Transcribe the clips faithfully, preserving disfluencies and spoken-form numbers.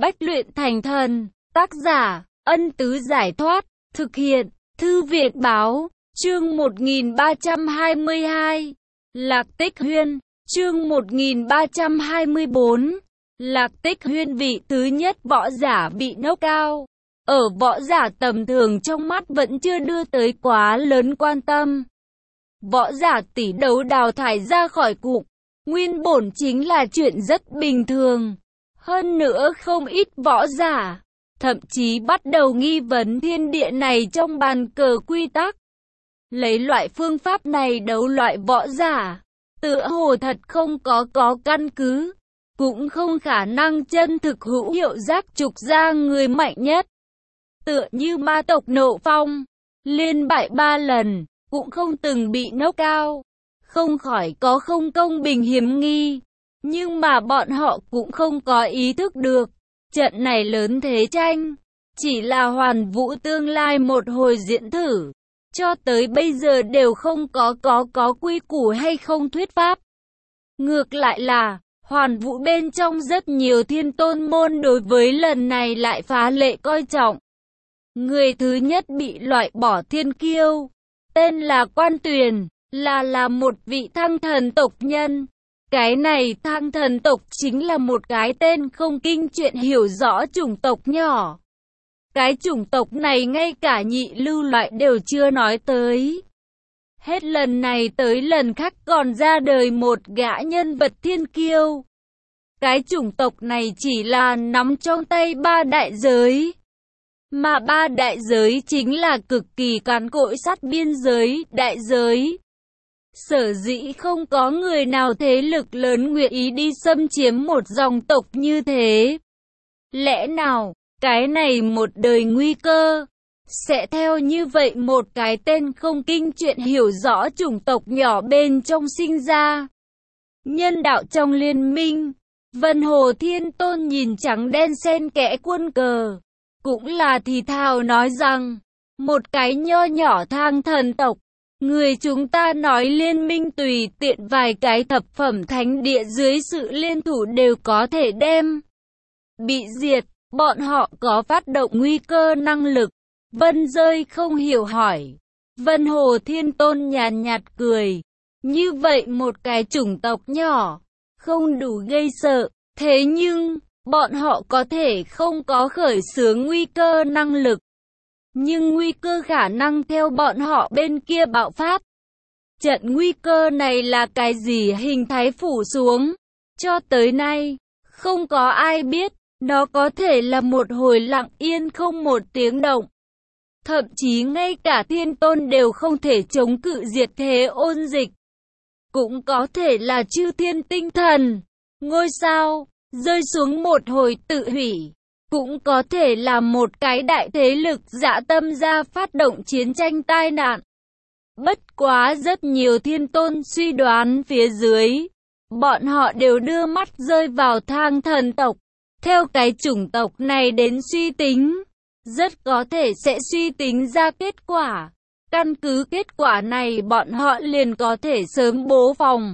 Bách luyện thành thần. Tác giả, Ân Tứ Giải Thoát. Thực hiện, Thư viện Báo. Chương một nghìn ba trăm hai mươi hai. Lạc Tích Huyên. Chương một nghìn ba trăm hai mươi bốn. Lạc Tích Huyên vị thứ nhất võ giả bị knock out. Ở võ giả tầm thường trong mắt vẫn chưa đưa tới quá lớn quan tâm. Võ giả tỷ đấu đào thải ra khỏi cục, nguyên bổn chính là chuyện rất bình thường. Hơn nữa không ít võ giả, thậm chí bắt đầu nghi vấn thiên địa này trong bàn cờ quy tắc. Lấy loại phương pháp này đấu loại võ giả, tựa hồ thật không có có căn cứ, cũng không khả năng chân thực hữu hiệu giác trục ra người mạnh nhất. Tựa như ma tộc Nộ Phong, liên bại ba lần, cũng không từng bị knock out, không khỏi có không công bình hiểm nghi. Nhưng mà bọn họ cũng không có ý thức được, trận này lớn thế tranh, chỉ là hoàn vũ tương lai một hồi diễn thử. Cho tới bây giờ đều không có có có quy củ hay không thuyết pháp. Ngược lại là, hoàn vũ bên trong rất nhiều thiên tôn môn đối với lần này lại phá lệ coi trọng. Người thứ nhất bị loại bỏ thiên kiêu, tên là Quan Tuyền, là là một vị thăng thần tộc nhân. Cái này thăng thần tộc chính là một cái tên không kinh chuyện hiểu rõ chủng tộc nhỏ. Cái chủng tộc này ngay cả nhị lưu loại đều chưa nói tới. Hết lần này tới lần khác còn ra đời một gã nhân vật thiên kiêu. Cái chủng tộc này chỉ là nắm trong tay ba đại giới. Mà ba đại giới chính là cực kỳ cán cội sát biên giới, đại giới. Sở dĩ không có người nào thế lực lớn nguyện ý đi xâm chiếm một dòng tộc như thế. Lẽ nào, cái này một đời nguy cơ, sẽ theo như vậy một cái tên không kinh chuyện hiểu rõ chủng tộc nhỏ bên trong sinh ra. Nhân đạo trong liên minh, Vân Hồ Thiên Tôn nhìn trắng đen xen kẽ quân cờ, cũng là thì thào nói rằng, một cái nho nhỏ thang thần tộc, người chúng ta nói liên minh tùy tiện vài cái thập phẩm thánh địa dưới sự liên thủ đều có thể đem bị diệt, bọn họ có phát động nguy cơ năng lực. Vân Rơi không hiểu hỏi. Vân Hồ Thiên Tôn nhàn nhạt cười. Như vậy một cái chủng tộc nhỏ, không đủ gây sợ, thế nhưng, bọn họ có thể không có khởi xướng nguy cơ năng lực. Nhưng nguy cơ khả năng theo bọn họ bên kia bạo phát. Trận nguy cơ này là cái gì hình thái phủ xuống? Cho tới nay, không có ai biết, nó có thể là một hồi lặng yên không một tiếng động. Thậm chí ngay cả thiên tôn đều không thể chống cự diệt thế ôn dịch. Cũng có thể là chư thiên tinh thần, ngôi sao, rơi xuống một hồi tự hủy. Cũng có thể là một cái đại thế lực dã tâm ra phát động chiến tranh tai nạn. Bất quá rất nhiều thiên tôn suy đoán phía dưới, bọn họ đều đưa mắt rơi vào thang thần tộc. Theo cái chủng tộc này đến suy tính, rất có thể sẽ suy tính ra kết quả. Căn cứ kết quả này bọn họ liền có thể sớm bố phòng.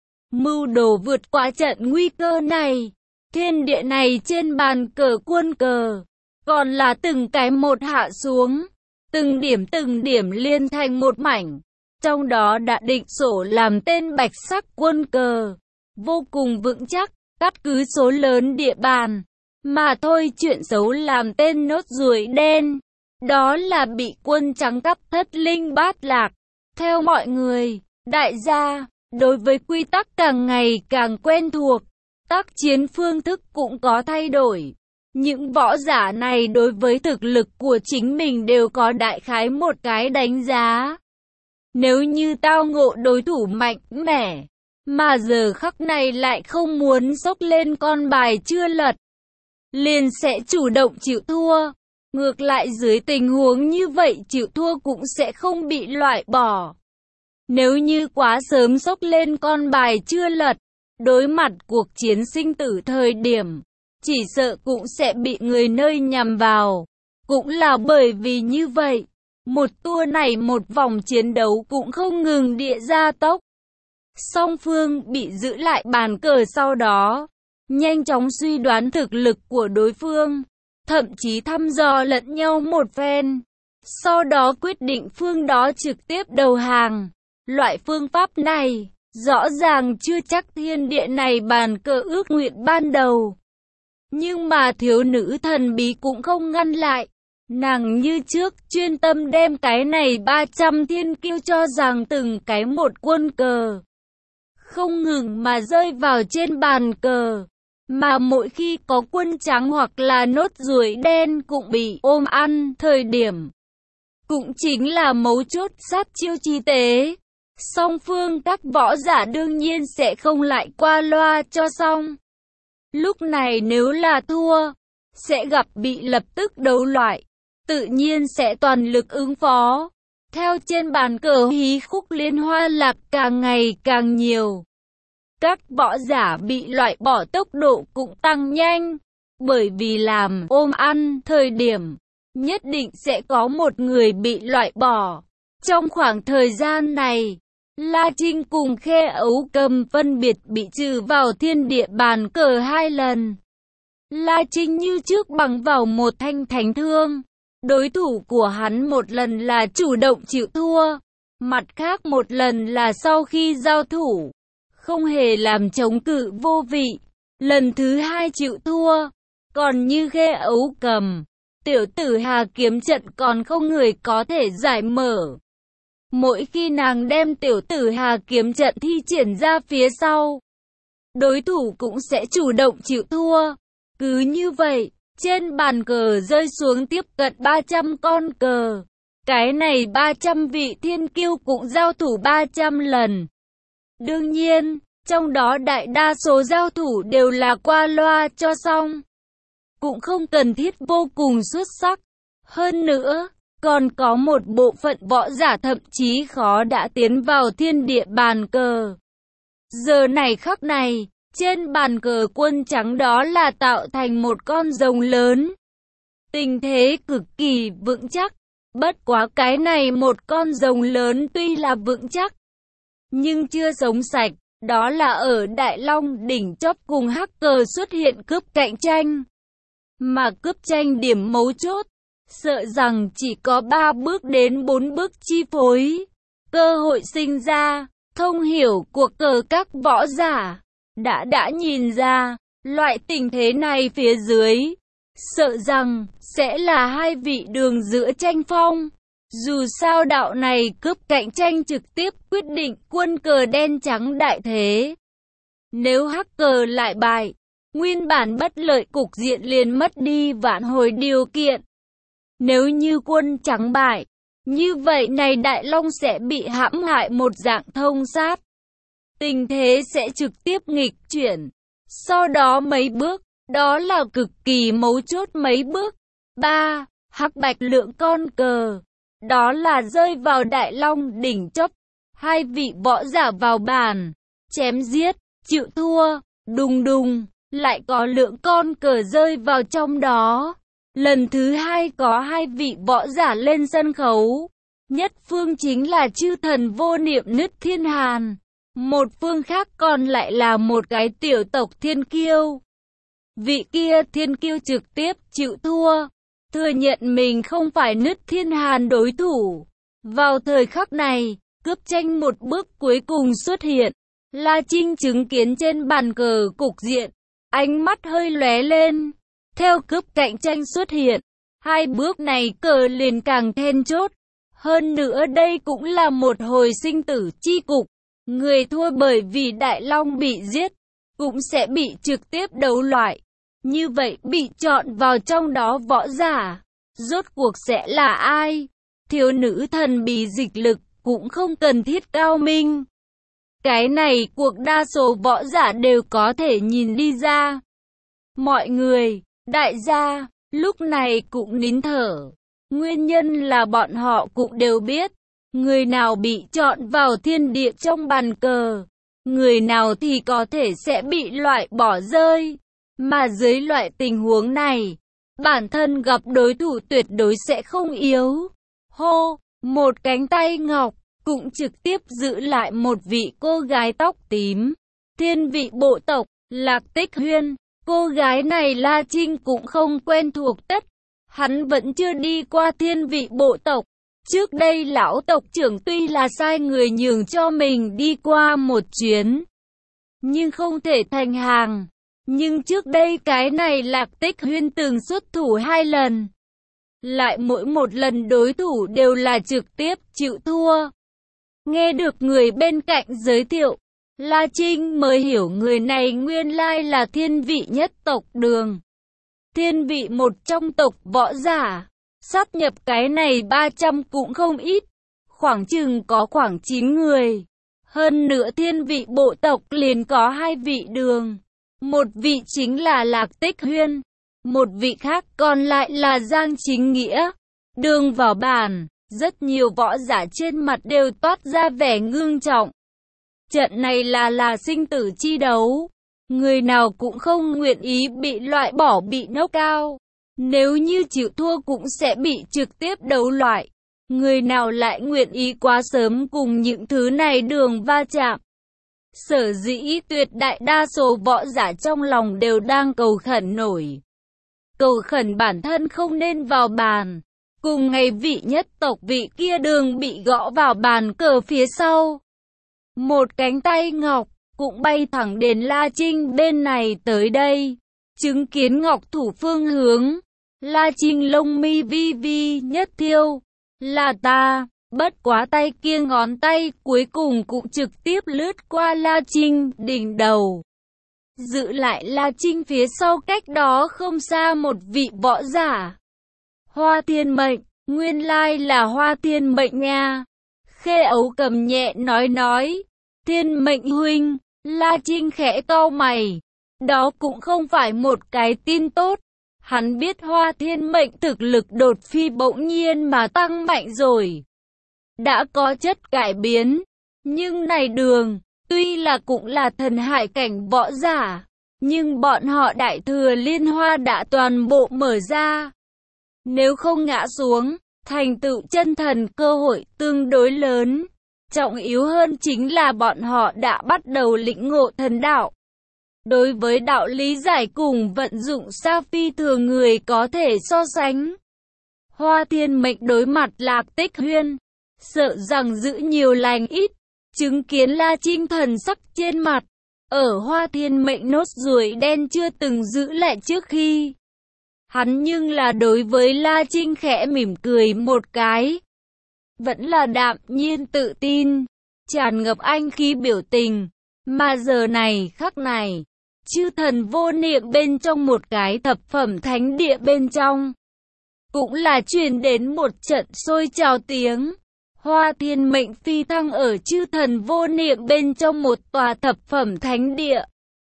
Mưu đồ vượt qua trận nguy cơ này. Thiên địa này trên bàn cờ quân cờ, còn là từng cái một hạ xuống, từng điểm từng điểm liên thành một mảnh. Trong đó đã định sổ làm tên bạch sắc quân cờ, vô cùng vững chắc, cắt cứ số lớn địa bàn. Mà thôi chuyện xấu làm tên nốt ruồi đen, đó là bị quân trắng cắp thất linh bát lạc. Theo mọi người, đại gia, đối với quy tắc càng ngày càng quen thuộc, tác chiến phương thức cũng có thay đổi. Những võ giả này đối với thực lực của chính mình đều có đại khái một cái đánh giá. Nếu như tao ngộ đối thủ mạnh mẽ, mà giờ khắc này lại không muốn xốc lên con bài chưa lật, liền sẽ chủ động chịu thua. Ngược lại dưới tình huống như vậy chịu thua cũng sẽ không bị loại bỏ. Nếu như quá sớm xốc lên con bài chưa lật, đối mặt cuộc chiến sinh tử thời điểm, chỉ sợ cũng sẽ bị người nơi nhằm vào. Cũng là bởi vì như vậy, một tour này một vòng chiến đấu cũng không ngừng địa gia tốc. Song phương bị giữ lại bàn cờ sau đó, nhanh chóng suy đoán thực lực của đối phương, thậm chí thăm dò lẫn nhau một phen. Sau đó quyết định phương đó trực tiếp đầu hàng. Loại phương pháp này, rõ ràng chưa chắc thiên địa này bàn cờ ước nguyện ban đầu. Nhưng mà thiếu nữ thần bí cũng không ngăn lại. Nàng như trước, chuyên tâm đem cái này ba trăm thiên kiêu cho rằng từng cái một quân cờ. Không ngừng mà rơi vào trên bàn cờ. Mà mỗi khi có quân trắng hoặc là nốt ruồi đen cũng bị ôm ăn, thời điểm cũng chính là mấu chốt sát chiêu chi tế. Song phương các võ giả đương nhiên sẽ không lại qua loa cho xong. Lúc này nếu là thua, sẽ gặp bị lập tức đấu loại, tự nhiên sẽ toàn lực ứng phó. Theo trên bàn cờ hí khúc liên hoa lạc càng ngày càng nhiều. Các võ giả bị loại bỏ tốc độ cũng tăng nhanh, bởi vì làm ôm ăn thời điểm, nhất định sẽ có một người bị loại bỏ. Trong khoảng thời gian này, La Trinh cùng Khe Ấu Cầm phân biệt bị trừ vào thiên địa bàn cờ hai lần. La Trinh như trước bằng vào một thanh thánh thương. Đối thủ của hắn một lần là chủ động chịu thua, mặt khác một lần là sau khi giao thủ, không hề làm chống cự vô vị, lần thứ hai chịu thua. Còn như Khe Ấu Cầm, tiểu tử Hà kiếm trận còn không người có thể giải mở. Mỗi khi nàng đem tiểu tử Hà kiếm trận thi triển ra phía sau, đối thủ cũng sẽ chủ động chịu thua. Cứ như vậy, trên bàn cờ rơi xuống tiếp cận ba trăm con cờ. Cái này ba trăm vị thiên kiêu cũng giao thủ ba trăm lần. Đương nhiên, trong đó đại đa số giao thủ đều là qua loa cho xong. Cũng không cần thiết vô cùng xuất sắc. Hơn nữa, còn có một bộ phận võ giả thậm chí khó đã tiến vào thiên địa bàn cờ. Giờ này khắc này, trên bàn cờ quân trắng đó là tạo thành một con rồng lớn. Tình thế cực kỳ vững chắc. Bất quá cái này một con rồng lớn tuy là vững chắc, nhưng chưa sống sạch. Đó là ở Đại Long đỉnh chóp cùng hacker xuất hiện cướp cạnh tranh. Mà cướp tranh điểm mấu chốt, sợ rằng chỉ có ba bước đến bốn bước chi phối. Cơ hội sinh ra, thông hiểu của cờ các võ giả đã đã nhìn ra, loại tình thế này phía dưới, sợ rằng sẽ là hai vị đường giữa tranh phong. Dù sao đạo này cướp cạnh tranh trực tiếp quyết định quân cờ đen trắng đại thế. Nếu hacker lại bại, nguyên bản bất lợi cục diện liền mất đi vạn hồi điều kiện. Nếu như quân trắng bại, như vậy này Đại Long sẽ bị hãm hại một dạng thông sát. Tình thế sẽ trực tiếp nghịch chuyển. Sau đó mấy bước, đó là cực kỳ mấu chốt mấy bước. ba. Hắc bạch lượng con cờ. Đó là rơi vào Đại Long đỉnh chóp. Hai vị võ giả vào bàn, chém giết, chịu thua, đùng đùng, lại có lượng con cờ rơi vào trong đó. Lần thứ hai có hai vị võ giả lên sân khấu. Nhất phương chính là chư thần vô niệm Nứt Thiên Hàn. Một phương khác còn lại là một cái tiểu tộc thiên kiêu. Vị kia thiên kiêu trực tiếp chịu thua, thừa nhận mình không phải Nứt Thiên Hàn đối thủ. Vào thời khắc này, cướp tranh một bước cuối cùng xuất hiện. La Trinh chứng kiến trên bàn cờ cục diện, ánh mắt hơi lóe lên. Theo cướp cạnh tranh xuất hiện, hai bước này cờ liền càng then chốt. Hơn nữa đây cũng là một hồi sinh tử chi cục. Người thua bởi vì Đại Long bị giết, cũng sẽ bị trực tiếp đấu loại. Như vậy bị chọn vào trong đó võ giả, rốt cuộc sẽ là ai? Thiếu nữ thần bí dịch lực cũng không cần thiết cao minh. Cái này cuộc đa số võ giả đều có thể nhìn đi ra. Mọi người, đại gia, lúc này cũng nín thở. Nguyên nhân là bọn họ cũng đều biết. Người nào bị chọn vào thiên địa trong bàn cờ, người nào thì có thể sẽ bị loại bỏ rơi. Mà dưới loại tình huống này, bản thân gặp đối thủ tuyệt đối sẽ không yếu. Hô, một cánh tay ngọc, cũng trực tiếp giữ lại một vị cô gái tóc tím. Thiên vị bộ tộc, Lạc Tích Huyên, cô gái này La Trinh cũng không quen thuộc tất. Hắn vẫn chưa đi qua thiên vị bộ tộc. Trước đây lão tộc trưởng tuy là sai người nhường cho mình đi qua một chuyến, nhưng không thể thành hàng. Nhưng trước đây cái này Lạc Tích Huyên từng xuất thủ hai lần. Lại mỗi một lần đối thủ đều là trực tiếp chịu thua. Nghe được người bên cạnh giới thiệu, La Trinh mới hiểu người này nguyên lai là thiên vị nhất tộc Đường. Thiên vị một trong tộc võ giả. Sát nhập cái này ba trăm cũng không ít. Khoảng chừng có khoảng chín người. Hơn nữa thiên vị bộ tộc liền có hai vị Đường. Một vị chính là Lạc Tích Huyên. Một vị khác còn lại là Giang Chính Nghĩa. Đường vào bàn, rất nhiều võ giả trên mặt đều toát ra vẻ ngưng trọng. Trận này là là sinh tử chi đấu. Người nào cũng không nguyện ý bị loại bỏ bị knock out. Nếu như chịu thua cũng sẽ bị trực tiếp đấu loại. Người nào lại nguyện ý quá sớm cùng những thứ này đường va chạm. Sở dĩ tuyệt đại đa số võ giả trong lòng đều đang cầu khẩn nổi. Cầu khẩn bản thân không nên vào bàn. Cùng ngày vị nhất tộc vị kia Đường bị gõ vào bàn cờ phía sau. Một cánh tay ngọc cũng bay thẳng đến La Trinh bên này tới đây. Chứng kiến ngọc thủ phương hướng. La Trinh lông mi vi vi nhất thiêu. Là ta. Bất quá tay kia ngón tay cuối cùng cũng trực tiếp lướt qua La Trinh đỉnh đầu. Giữ lại La Trinh phía sau cách đó không xa một vị võ giả. Hoa Thiên Mệnh, nguyên lai là Hoa Thiên Mệnh nha. Khê Ấu cầm nhẹ nói nói. Thiên Mệnh huynh, La Trinh khẽ cau mày. Đó cũng không phải một cái tin tốt. Hắn biết Hoa Thiên Mệnh thực lực đột phi bỗng nhiên mà tăng mạnh rồi. Đã có chất cải biến. Nhưng này Đường, tuy là cũng là thần hải cảnh võ giả, nhưng bọn họ đại thừa liên hoa đã toàn bộ mở ra. Nếu không ngã xuống, thành tựu chân thần cơ hội tương đối lớn. Trọng yếu hơn chính là bọn họ đã bắt đầu lĩnh ngộ thần đạo. Đối với đạo lý giải cùng vận dụng sao phi thường người có thể so sánh. Hoa Thiên Mệnh đối mặt Lạc Tích Huyên, sợ rằng giữ nhiều lành ít. Chứng kiến La Trinh thần sắc trên mặt, ở Hoa Thiên Mệnh nốt ruồi đen chưa từng giữ lại trước khi. Hắn nhưng là đối với La Trinh khẽ mỉm cười một cái. Vẫn là đạm nhiên tự tin, tràn ngập anh khí biểu tình. Mà giờ này khắc này, chư thần vô niệm bên trong một cái thập phẩm thánh địa bên trong, cũng là truyền đến một trận sôi trào tiếng. Hoa Thiên Mệnh phi thăng ở chư thần vô niệm bên trong một tòa thập phẩm thánh địa,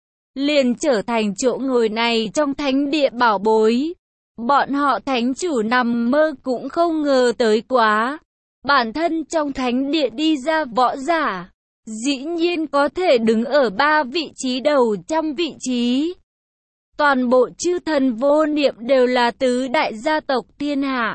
liền trở thành chỗ ngồi này trong thánh địa bảo bối. Bọn họ thánh chủ nằm mơ cũng không ngờ tới quá. Bản thân trong thánh địa đi ra võ giả, dĩ nhiên có thể đứng ở ba vị trí đầu trăm vị trí. Toàn bộ chư thần vô niệm đều là tứ đại gia tộc thiên hạ.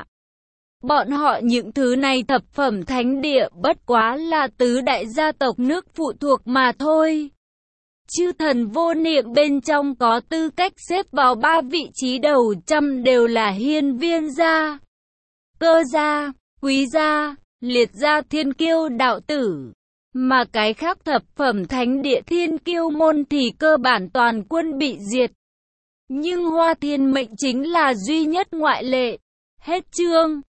Bọn họ những thứ này thập phẩm thánh địa bất quá là tứ đại gia tộc nước phụ thuộc mà thôi. Chư thần vô niệm bên trong có tư cách xếp vào ba vị trí đầu trăm đều là hiên viên gia, cơ gia, quý gia, liệt gia thiên kiêu đạo tử. Mà cái khác thập phẩm thánh địa thiên kiêu môn thì cơ bản toàn quân bị diệt. Nhưng Hoa Thiên Mệnh chính là duy nhất ngoại lệ. Hết chương.